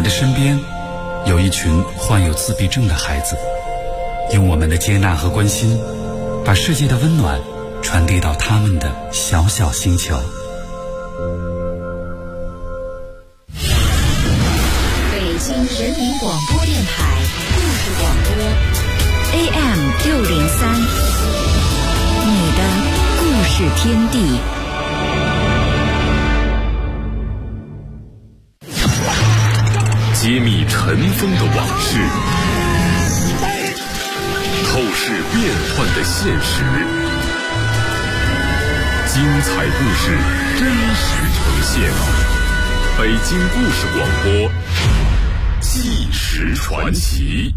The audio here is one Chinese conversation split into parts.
的身边有一群患有自闭症的孩子，用我们的接纳和关心，把世界的温暖传递到他们的小小星球。 北京人民广播电台故事广播 AM603，你的故事天地。 揭秘尘封的往事，透视变幻的现实，精彩故事真实呈现。北京故事广播，纪实传奇。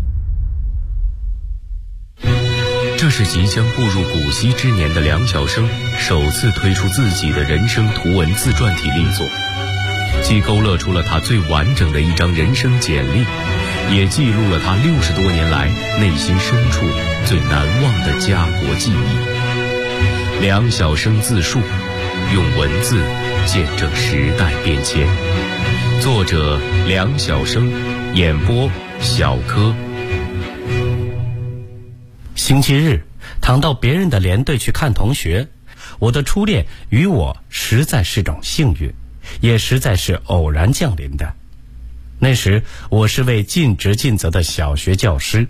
这是即将步入古稀之年的梁晓声首次推出自己的人生图文自传体力作，既勾勒出了他最完整的一张人生简历，也记录了他60多年来内心深处最难忘的家国记忆。梁晓声自述，用文字见证时代变迁。作者梁晓声，演播小柯。 星期日躺到别人的连队去看同学，我的初恋与我实在是种幸运，也实在是偶然降临的。那时我是位尽职尽责的小学教师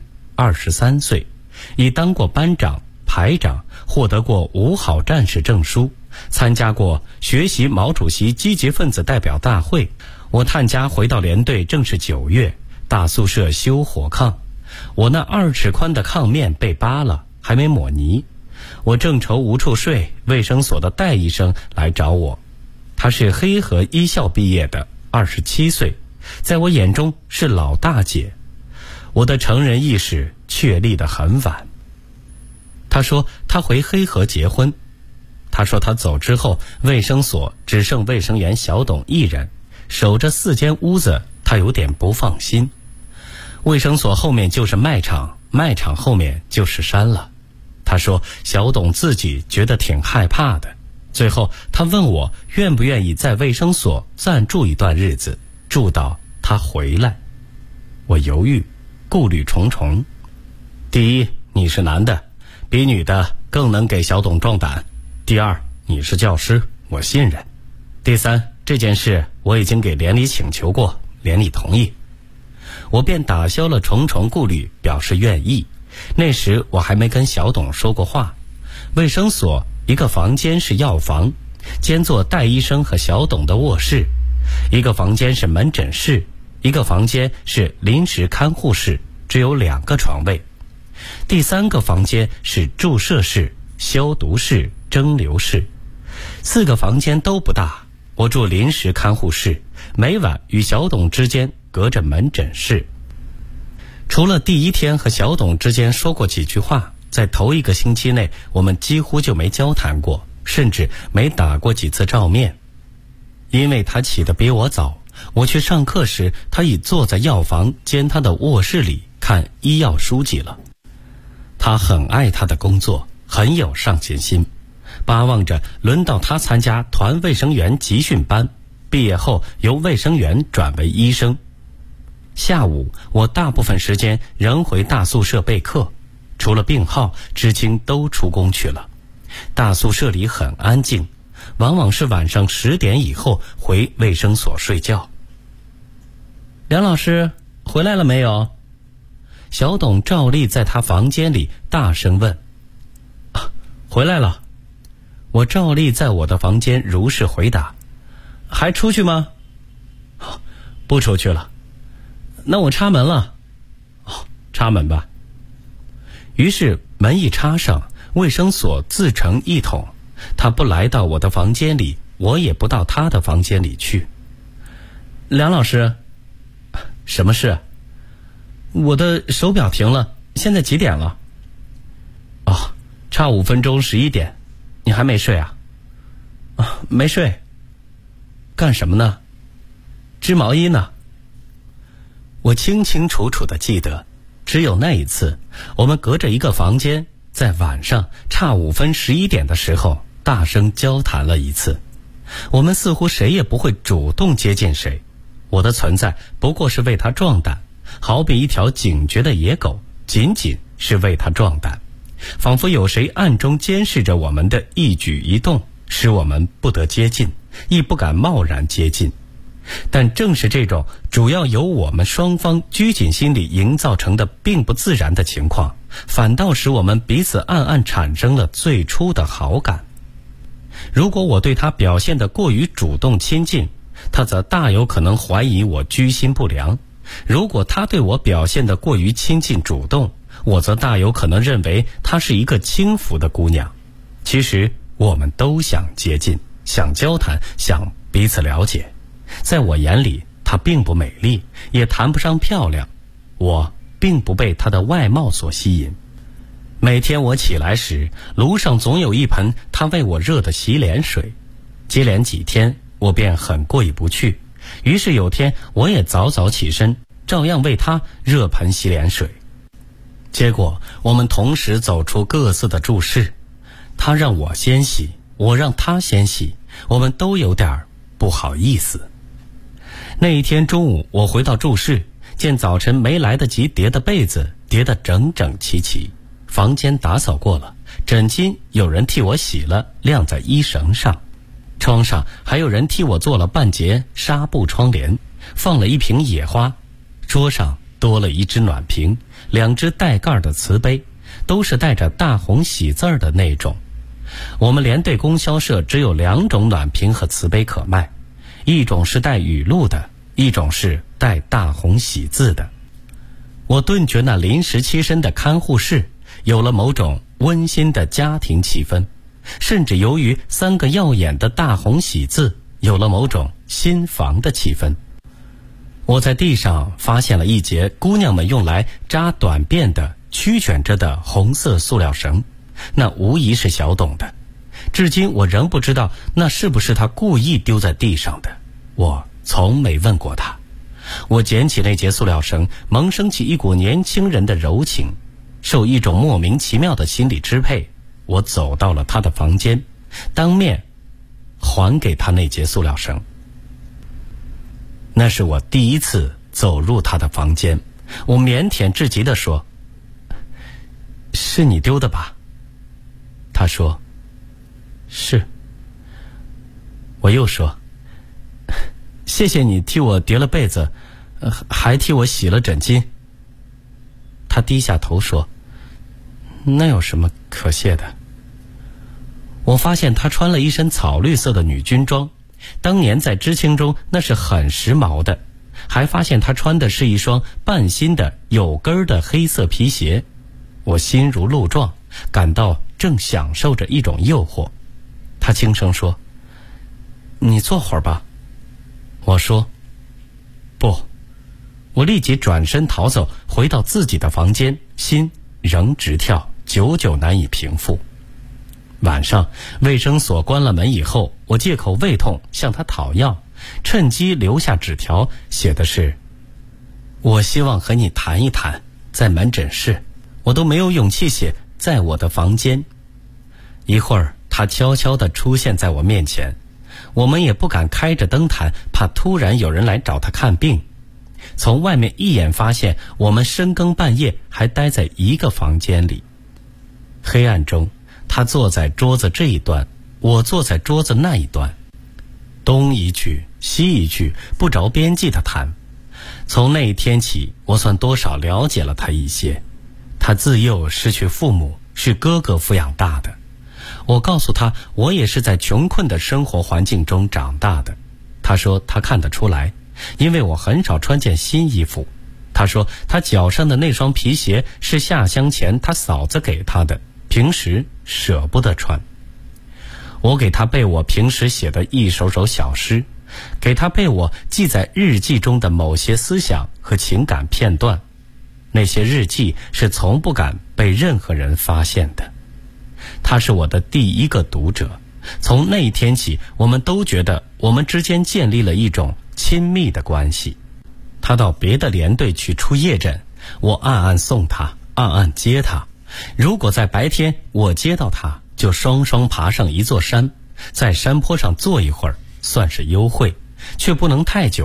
，23岁，已当过班长、排长，获得过5好战士证书，参加过学习毛主席积极分子代表大会。我探家回到连队正是9月，大宿舍修火炕，我那2尺宽的炕面被扒了，还没抹泥。我正愁无处睡，卫生所的戴医生来找我。他是黑河医校毕业的，27岁，在我眼中是老大姐。我的成人意识确立得很晚。他说他回黑河结婚。他说他走之后，卫生所只剩卫生员小董一人，守着4间屋子，他有点不放心。卫生所后面就是卖场，卖场后面就是山了。他说小董自己觉得挺害怕的。最后他问我愿不愿意在卫生所暂住一段日子，住到他回来。我犹豫，顾虑重重。第一，你是男的，比女的更能给小董壮胆。第二，你是教师，我信任。第三，这件事我已经给连里请求过，连里同意。我便打消了重重顾虑，表示愿意。那时我还没跟小董说过话。卫生所一个房间是药房，兼做戴医生和小董的卧室；一个房间是门诊室，一个房间是临时看护室，只有2个床位；第3个房间是注射室、消毒室、蒸馏室。4个房间都不大，我住临时看护室，每晚与小董之间隔着门诊室。除了第1天和小董之间说过几句话，在头1个星期内我们几乎就没交谈过，甚至没打过几次照面。因为他起得比我早，我去上课时他已坐在药房兼他的卧室里看医药书籍了。他很爱他的工作，很有上进心，巴望着轮到他参加团卫生员集训班，毕业后由卫生员转为医生。下午我大部分时间仍回大宿舍备课，除了病号，知青都出工去了。大宿舍里很安静，往往是晚上10点以后回卫生所睡觉。梁老师回来了没有？小董照例在他房间里大声问。回来了。我照例在我的房间如实回答。还出去吗？不出去了。那我插门了。插门吧。于是门一插上，卫生所自成一统，他不来到我的房间里，我也不到他的房间里去。梁老师，什么事？我的手表停了，现在几点了？差5分钟11点，你还没睡啊？没睡。干什么呢？织毛衣呢。我清清楚楚地记得，只有那一次，我们隔着一个房间，在晚上差5分11点的时候大声交谈了一次。我们似乎谁也不会主动接近谁， 我的存在不过是为他壮胆，好比一条警觉的野狗，仅仅是为他壮胆，仿佛有谁暗中监视着我们的一举一动，使我们不得接近，亦不敢贸然接近。但正是这种主要由我们双方拘谨心理营造成的并不自然的情况，反倒使我们彼此暗暗产生了最初的好感。如果我对他表现得过于主动亲近，他则大有可能怀疑我居心不良；如果他对我表现得过于亲近主动，我则大有可能认为她是一个轻浮的姑娘。其实我们都想接近，想交谈，想彼此了解。在我眼里，她并不美丽，也谈不上漂亮，我并不被她的外貌所吸引。每天我起来时，炉上总有一盆她为我热的洗脸水，接连几天我便很过意不去，于是有天我也早早起身，照样为她热盆洗脸水。结果我们同时走出各自的住室，她让我先洗，我让她先洗，我们都有点不好意思。那一天中午，我回到住室，见早晨没来得及叠的被子叠得整整齐齐，房间打扫过了，枕巾有人替我洗了，晾在衣绳上，窗上还有人替我做了半截纱布窗帘，放了一瓶野花，桌上多了一只暖瓶，2只带盖的瓷杯，都是带着大红喜字的那种。我们连队供销社只有2种暖瓶和瓷杯可卖，一种是带语录的，一种是带大红喜字的。我顿觉那临时栖身的看护室有了某种温馨的家庭气氛，甚至由于3个耀眼的大红喜字，有了某种新房的气氛。我在地上发现了一截姑娘们用来扎短辫的曲卷着的红色塑料绳，那无疑是小董的。至今我仍不知道那是不是他故意丢在地上的，我从没问过他。我捡起那截塑料绳，萌生起一股年轻人的柔情，受一种莫名其妙的心理支配，我走到了他的房间，当面还给他那截塑料绳。那是我第一次走入他的房间，我腼腆至极地说：“是你丢的吧？”他说：“是。”我又说：“谢谢你替我叠了被子，还替我洗了枕巾。”他低下头说：“那有什么可谢的？”我发现他穿了一身草绿色的女军装，当年在知青中那是很时髦的，还发现他穿的是一双半新的有跟的黑色皮鞋。我心如鹿撞，感到正享受着一种诱惑。他轻声说：“你坐会儿吧。”我说：“不。”我立即转身逃走，回到自己的房间，心仍直跳，久久难以平复。晚上卫生所关了门以后，我借口胃痛向他讨药，趁机留下纸条，写的是：“我希望和你谈一谈，在门诊室。”我都没有勇气写在我的房间。一会儿他悄悄地出现在我面前，我们也不敢开着灯谈，怕突然有人来找他看病。从外面一眼发现我们深更半夜还待在一个房间里。黑暗中，他坐在桌子这一端，我坐在桌子那一端，东一句西一句，不着边际的谈。从那一天起，我算多少了解了他一些。他自幼失去父母，是哥哥抚养大的。我告诉他，我也是在穷困的生活环境中长大的。他说他看得出来，因为我很少穿件新衣服。他说他脚上的那双皮鞋是下乡前他嫂子给他的，平时舍不得穿。我给他背我平时写的一首首小诗，给他背我记在日记中的某些思想和情感片段。那些日记是从不敢被任何人发现的。他是我的第一个读者，从那一天起，我们都觉得我们之间建立了一种亲密的关系。他到别的连队去出夜诊，我暗暗送他，暗暗接他。如果在白天我接到他，就双双爬上一座山，在山坡上坐一会儿，算是幽会，却不能太久，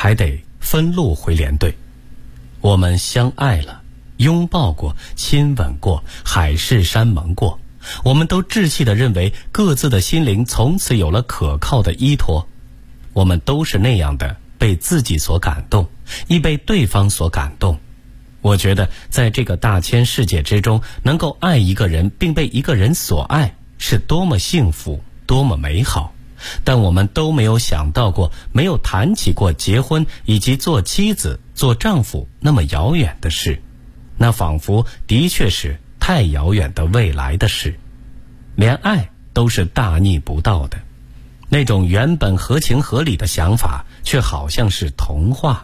还得分路回连队。我们相爱了，拥抱过，亲吻过，海誓山盟过，我们都志气地认为各自的心灵从此有了可靠的依托。我们都是那样的被自己所感动，亦被对方所感动。我觉得在这个大千世界之中，能够爱一个人并被一个人所爱，是多么幸福，多么美好。但我们都没有想到过，没有谈起过结婚以及做妻子做丈夫那么遥远的事，那仿佛的确是太遥远的未来的事。连爱都是大逆不道的，那种原本合情合理的想法却好像是童话。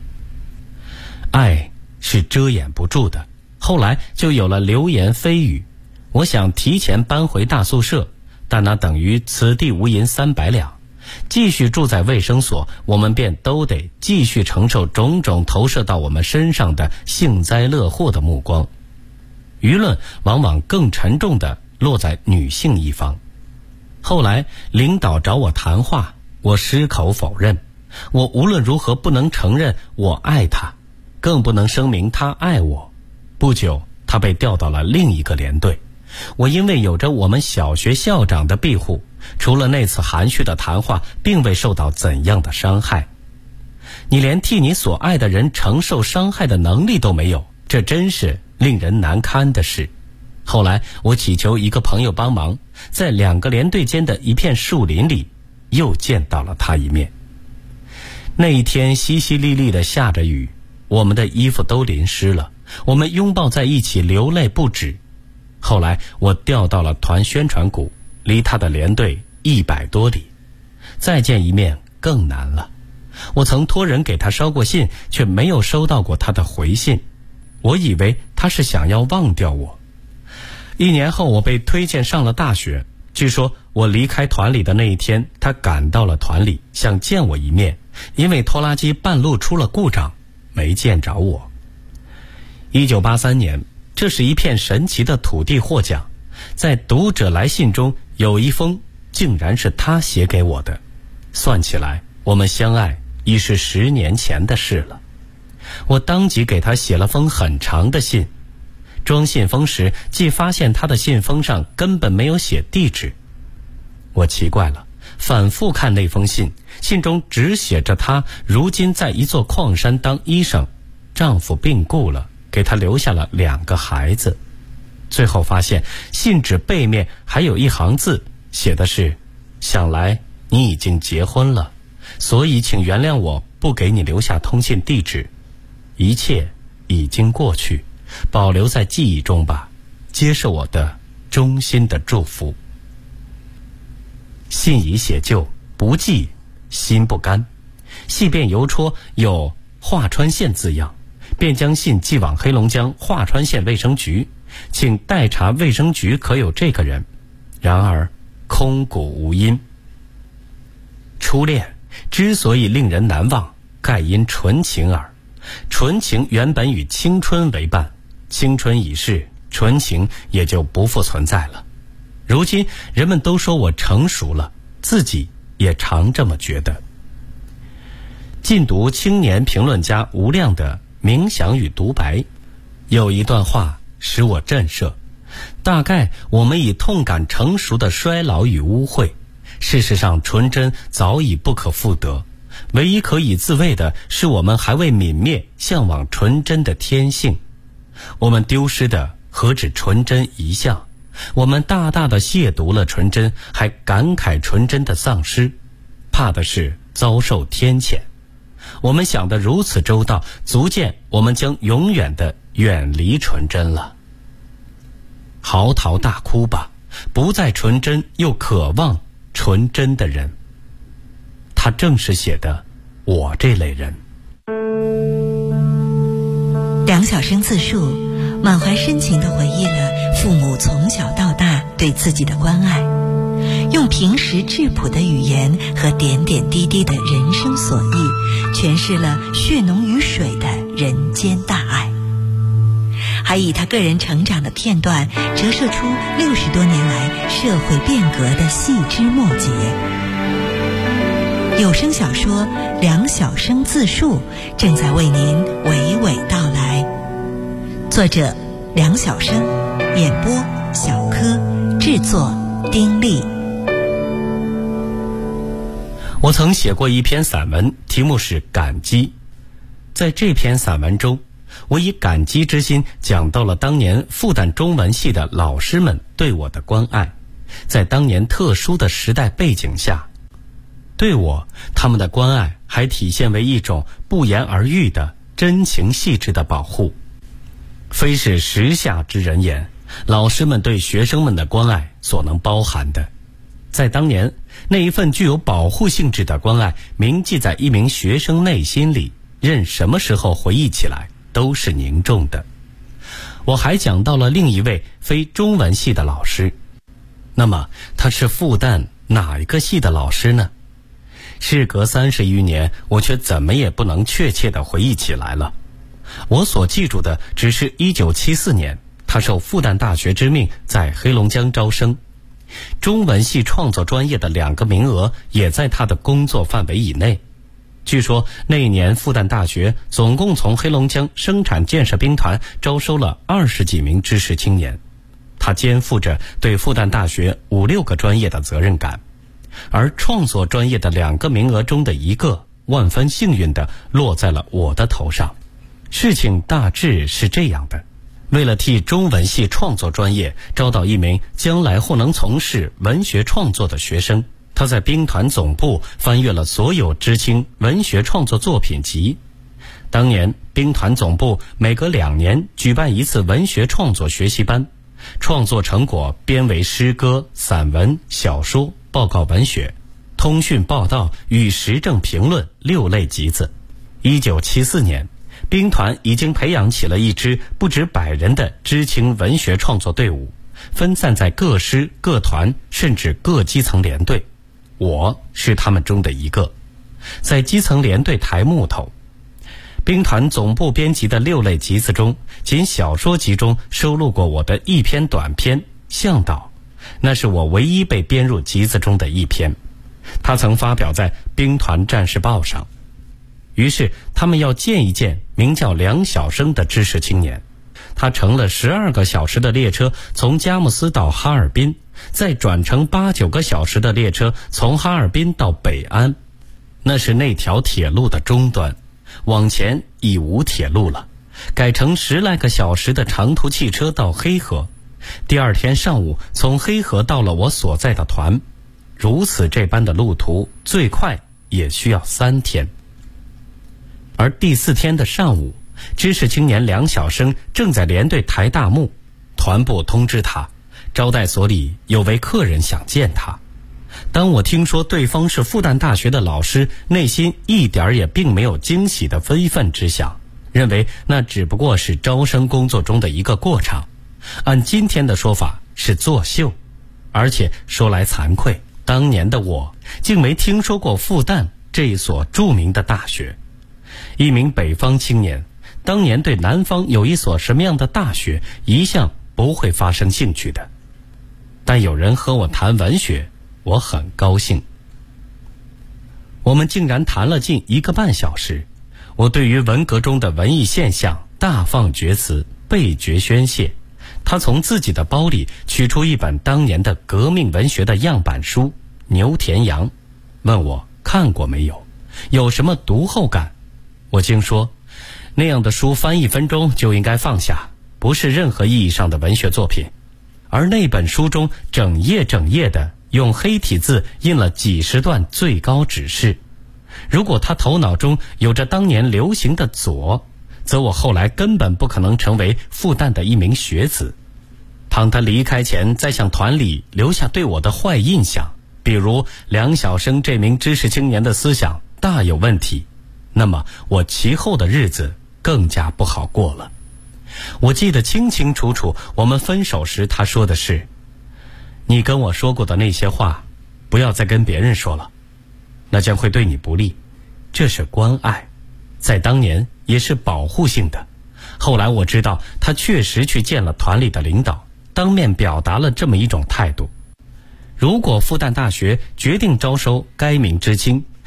爱是遮掩不住的，后来就有了流言蜚语。我想提前搬回大宿舍，但那等于此地无银300两，继续住在卫生所，我们便都得继续承受种种投射到我们身上的幸灾乐祸的目光。舆论往往更沉重地落在女性一方。后来领导找我谈话，我矢口否认。我无论如何不能承认我爱他，更不能声明他爱我。不久他被调到了另一个连队。我因为有着我们小学校长的庇护，除了那次含蓄的谈话，并未受到怎样的伤害。你连替你所爱的人承受伤害的能力都没有，这真是令人难堪的事。后来我祈求一个朋友帮忙，在2个连队间的一片树林里又见到了他一面。那一天淅淅沥沥地下着雨，我们的衣服都淋湿了，我们拥抱在一起流泪不止。后来我调到了团宣传股，离他的连队100多里，再见一面更难了。我曾托人给他捎过信，却没有收到过他的回信。我以为他是想要忘掉我。1年后我被推荐上了大学，据说我离开团里的那一天，他赶到了团里，想见我一面，因为拖拉机半路出了故障，没见着我。1983年，这是一片神奇的土地获奖，在读者来信中有一封竟然是他写给我的。算起来，我们相爱已是10年前的事了。我当即给他写了封很长的信，装信封时既发现他的信封上根本没有写地址。我奇怪了，反复看那封信，信中只写着他如今在一座矿山当医生，丈夫病故了，给他留下了2个孩子。最后发现信纸背面还有一行字，写的是：想来你已经结婚了，所以请原谅我不给你留下通信地址，一切已经过去，保留在记忆中吧，接受我的衷心的祝福。信已写就，不寄心不甘，细便邮戳有华川县字样，便将信寄往黑龙江华川县卫生局，请代查卫生局可有这个人。然而空谷无音。初恋之所以令人难忘，盖因纯情耳。纯情原本与青春为伴，青春已逝，纯情也就不复存在了。如今人们都说我成熟了，自己也常这么觉得。近读青年评论家吴亮的冥想与独白，有一段话使我震慑。大概我们已痛感成熟的衰老与污秽，事实上纯真早已不可复得，唯一可以自卫的是我们还未泯灭向往纯真的天性。我们丢失的何止纯真一项，我们大大的亵渎了纯真，还感慨纯真的丧失，怕的是遭受天谴。我们想得如此周到，足见我们将永远的远离纯真了。嚎啕大哭吧，不再纯真又渴望纯真的人。他正是写的我这类人。 梁晓声自述，满怀深情地回忆了父母从小到大对自己的关爱，用平实质朴的语言和点点滴滴的人生所忆，诠释了血浓于水的人间大爱，还以他个人成长的片段折射出60多年来社会变革的细枝末节。 有声小说梁晓声自述正在为您娓娓道来。作者梁晓声，演播小柯，制作丁力。 我曾写过一篇散文，题目是《感激》。在这篇散文中，我以感激之心讲到了当年复旦中文系的老师们对我的关爱，在当年特殊的时代背景下，对我他们的关爱还体现为一种不言而喻的真情细致的保护。非是时下之人言，老师们对学生们的关爱所能包含的。在当年，那一份具有保护性质的关爱铭记在一名学生内心里，任什么时候回忆起来都是凝重的。我还讲到了另一位非中文系的老师，那么他是复旦哪一个系的老师呢？事隔30余年，我却怎么也不能确切地回忆起来了。我所记住的只是1974年，他受复旦大学之命在黑龙江招生，中文系创作专业的2个名额也在他的工作范围以内。据说那一年复旦大学总共从黑龙江生产建设兵团招收了20几名知识青年，他肩负着对复旦大学5、6个专业的责任感，而创作专业的2个名额中的1个万分幸运地落在了我的头上。事情大致是这样的，为了替中文系创作专业招到一名将来或能从事文学创作的学生，他在兵团总部翻阅了所有知青文学创作作品集。当年兵团总部每隔2年举办一次文学创作学习班，创作成果编为诗歌、散文、小说、报告文学、通讯报道与时政评论6类集子。1974年，兵团已经培养起了一支不止100人的知青文学创作队伍，分散在各师、各团甚至各基层连队。我是他们中的一个，在基层连队抬木头。兵团总部编辑的6类集子中，仅小说集中收录过我的一篇短篇《向导》，那是我唯一被编入集子中的一篇。它曾发表在兵团战士报上。于是他们要见一见名叫梁晓声的知识青年。他乘了12个小时的列车从佳木斯到哈尔滨，再转乘8、9个小时的列车从哈尔滨到北安。那是那条铁路的终端，往前已无铁路了，改成10来个小时的长途汽车到黑河。第2天上午从黑河到了我所在的团，如此这般的路途最快也需要3天。而第4天的上午，知识青年梁晓声正在连队抬大木，团部通知他，招待所里有位客人想见他。当我听说对方是复旦大学的老师，内心一点也并没有惊喜的悲愤之想，认为那只不过是招生工作中的一个过场，按今天的说法是作秀。而且说来惭愧，当年的我竟没听说过复旦这一所著名的大学。一名北方青年，当年对南方有一所什么样的大学一向不会发生兴趣的，但有人和我谈文学，我很高兴。我们竟然谈了近1个半小时，我对于文革中的文艺现象大放厥词，倍觉宣泄。他从自己的包里取出一本当年的革命文学的样板书《牛田羊》，问我看过没有，有什么读后感。我竟说，那样的书翻1分钟就应该放下，不是任何意义上的文学作品。而那本书中整页的用黑体字印了几10段最高指示，如果他头脑中有着当年流行的左，则我后来根本不可能成为复旦的一名学子。倘他离开前再向团里留下对我的坏印象，比如梁晓声这名知识青年的思想大有问题，那么我其后的日子更加不好过了。我记得清清楚楚，我们分手时他说的是，你跟我说过的那些话不要再跟别人说了，那将会对你不利，这是关爱，在当年也是保护性的。后来我知道他确实去见了团里的领导，当面表达了这么一种态度。如果复旦大学决定招收该名知青，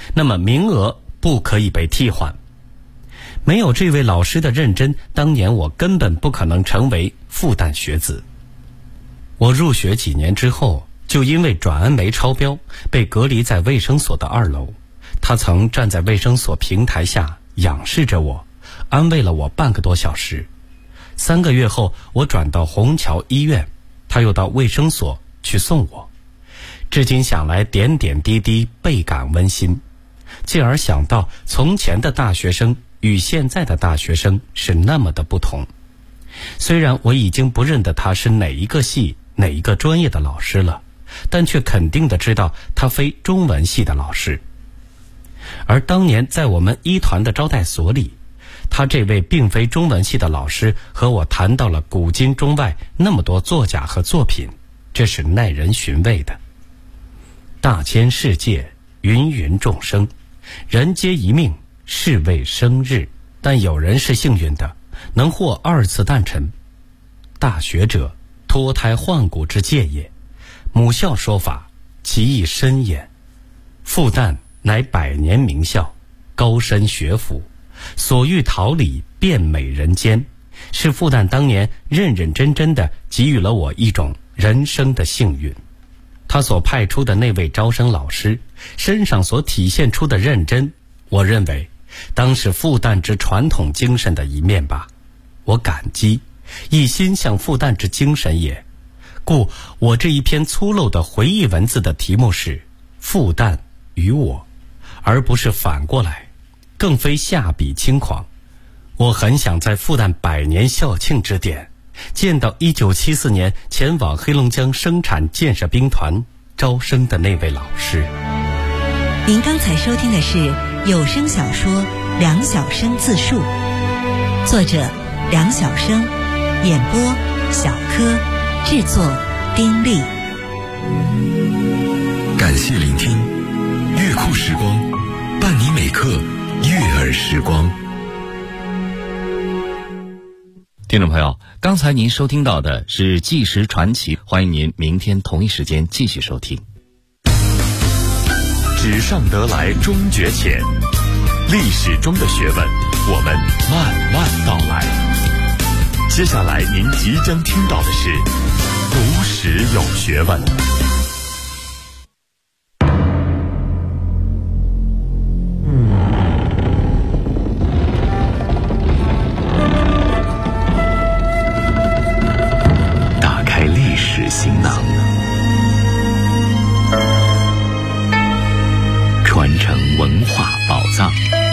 那么名额不可以被替换。没有这位老师的认真，当年我根本不可能成为复旦学子。我入学几年之后，就因为转氨酶超标，被隔离在卫生所的2楼。他曾站在卫生所平台下仰视着我，安慰了我半个多小时。3个月后，我转到虹桥医院，他又到卫生所去送我。至今想来，点点滴滴倍感温馨。进而想到，从前的大学生与现在的大学生是那么的不同。虽然我已经不认得他是哪一个系哪一个专业的老师了，但却肯定的知道他非中文系的老师。而当年在我们医团的招待所里，他这位并非中文系的老师和我谈到了古今中外那么多作家和作品，这是耐人寻味的。大千世界，芸芸众生，人皆一命，是为生日。但有人是幸运的，能获2次诞辰。大学者，脱胎换骨之戒也。母校说法，其意深也。复旦乃100年名校，高深学府，所欲桃李，遍美人间，是复旦当年认认真真的给予了我一种人生的幸运。他所派出的那位招生老师身上所体现出的认真，我认为当是复旦之传统精神的一面吧。我感激，一心向复旦之精神也。故我这一篇粗陋的回忆文字的题目是复旦与我，而不是反过来，更非下笔轻狂。我很想在复旦100年校庆之点见到1974年前往黑龙江生产建设兵团招生的那位老师。 您刚才收听的是有声小说《梁晓声自述》，作者梁晓声，演播小柯，制作丁力。 感谢聆听，乐库时光，伴你每刻悦耳时光。 听众朋友，刚才您收听到的是纪实传奇，欢迎您明天同一时间继续收听。 纸上得来终觉浅，历史中的学问，我们慢慢道来。接下来您即将听到的是读史有学问。 打开历史行囊，传承文化宝藏。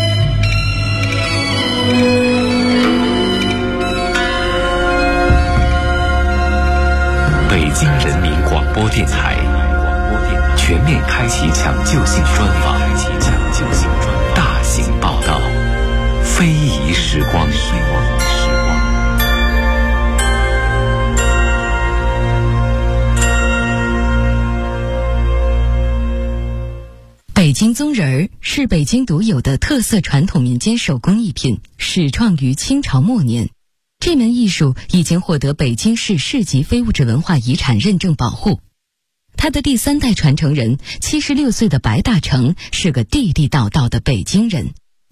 北京人民广播电台全面开启抢救性专访，大型报道，非遗时光。 北京棕人儿是北京独有的特色传统民间手工艺品，始创于清朝末年。这门艺术已经获得北京市市级非物质文化遗产认证保护。他的第3代传承人76岁的白大成是个地地道道的北京人。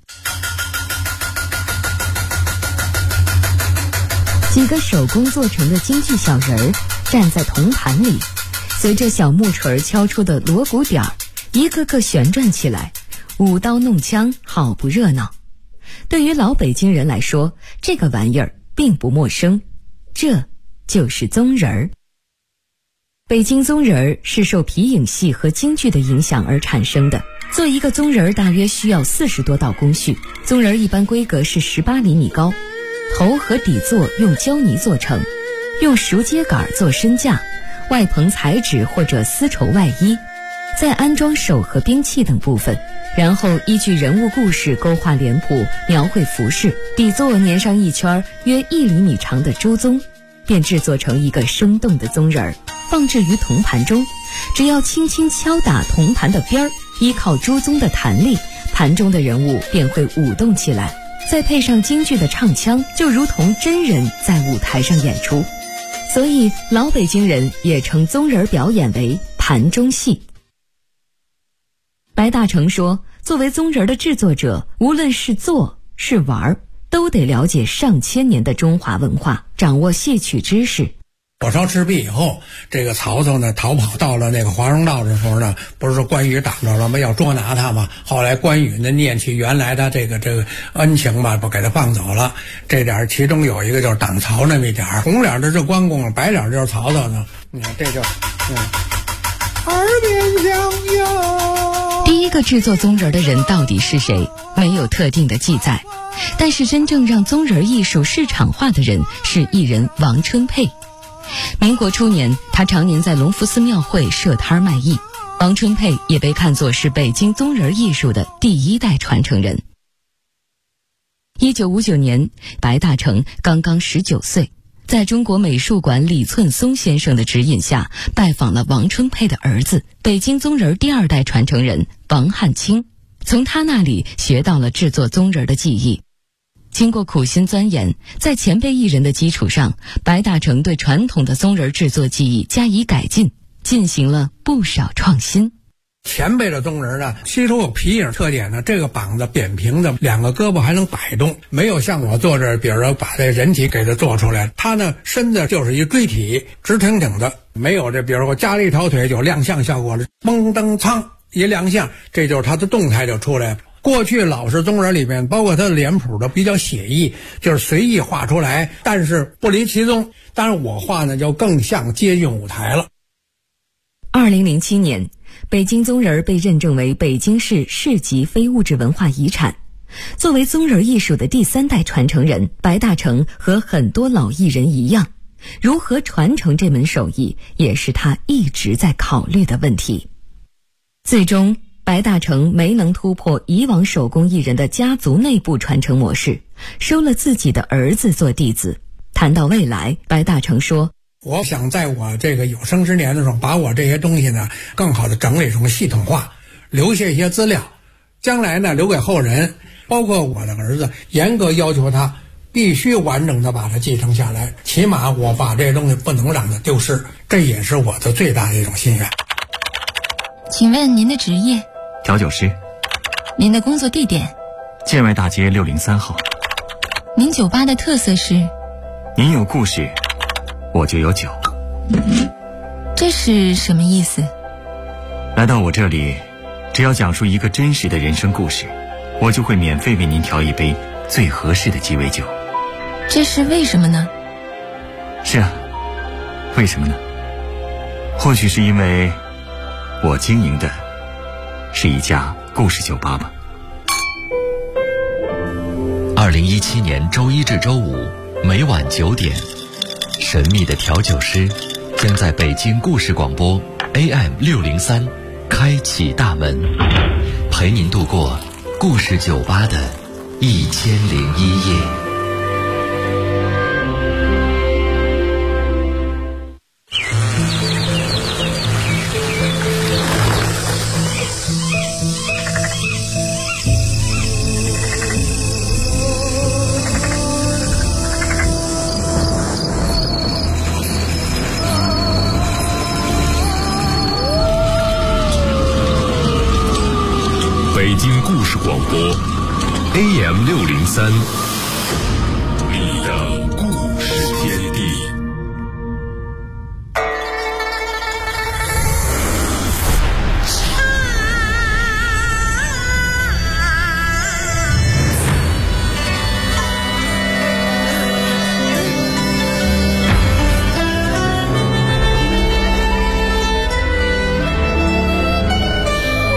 几个手工做成的京剧小人儿站在铜盘里，随着小木锤敲出的锣鼓点儿，一个个旋转起来，舞刀弄枪，好不热闹。对于老北京人来说，这个玩意儿并不陌生，这就是棕人儿。北京棕人儿是受皮影戏和京剧的影响而产生的。做一个棕人儿大约需要40多道工序。棕人儿一般规格是18厘米高，头和底座用胶泥做成，用熟秸秆做身架，外棚彩纸或者丝绸外衣，再安装手和兵器等部分，然后依据人物故事勾画脸谱，描绘服饰，底座粘上一圈约1厘米长的猪鬃，便制作成一个生动的棕人儿，放置于铜盘中。只要轻轻敲打铜盘的边儿，依靠猪鬃的弹力，盘中的人物便会舞动起来，再配上京剧的唱腔，就如同真人在舞台上演出。所以老北京人也称棕人表演为盘中戏。白大成说， 作为宗人的制作者，无论是做是玩，都得了解上千年的中华文化，掌握戏曲知识。 火烧赤壁以后，这个曹操呢逃跑到了那个华容道的时候呢，不是说关羽挡着了吗？要捉拿他吗？后来关羽呢念起原来的这个恩情吧，不给他放走了。这点其中有一个就是挡曹那么一点，红脸的是关公，白脸就是曹操呢。你看这就耳边响哟。 第一个制作宗人的人到底是谁？没有特定的记载，但是真正让宗人艺术市场化的人是艺人王春佩。民国初年，他常年在隆福寺庙会设摊卖艺。王春佩也被看作是北京宗人艺术的第一代传承人。1959年，白大成刚刚19岁，在中国美术馆李寸松先生的指引下，拜访了王春佩的儿子，北京宗人第二代传承人王汉卿，从他那里学到了制作宗人的技艺。经过苦心钻研，在前辈艺人的基础上，白大成对传统的宗人制作技艺加以改进，进行了不少创新。 前辈的宗人呢，吸收有皮影特点呢，这个膀子扁平的，两个胳膊还能摆动，没有像我做这，比如说把这人体给它做出来，他呢身子就是一锥体，直挺挺的，没有这，比如说我加了一条腿有亮相效果了，嘣噔噌一亮相，这就是他的动态就出来了。过去老式宗人里面，包括他的脸谱的比较写意，就是随意画出来，但是不离其宗。当然我画呢就更像接近舞台了。 2007年，北京宗人被认证为北京市市级非物质文化遗产。作为宗人艺术的第三代传承人，白大成和很多老艺人一样，如何传承这门手艺，也是他一直在考虑的问题。最终白大成没能突破以往手工艺人的家族内部传承模式，收了自己的儿子做弟子。谈到未来，白大成说， 我想在我这个有生之年的时候，把我这些东西呢更好的整理成系统化，留下一些资料，将来呢留给后人，包括我的儿子，严格要求他必须完整的把它继承下来，起码我把这些东西不能让它丢失，这也是我的最大的一种心愿。 请问您的职业？ 调酒师。 您的工作地点？ 建外大街603号。 您酒吧的特色是？ 您有故事，我就有酒。 这是什么意思？ 来到我这里，只要讲述一个真实的人生故事，我就会免费为您调一杯最合适的鸡尾酒。 这是为什么呢？ 是啊，为什么呢？或许是因为我经营的是一家故事酒吧吧。 2017年周一至周五每晚9点，神秘的调酒师将在北京故事广播 AM603开启大门，陪您度过故事酒吧的1001夜。 北京故事广播 AM603，你的故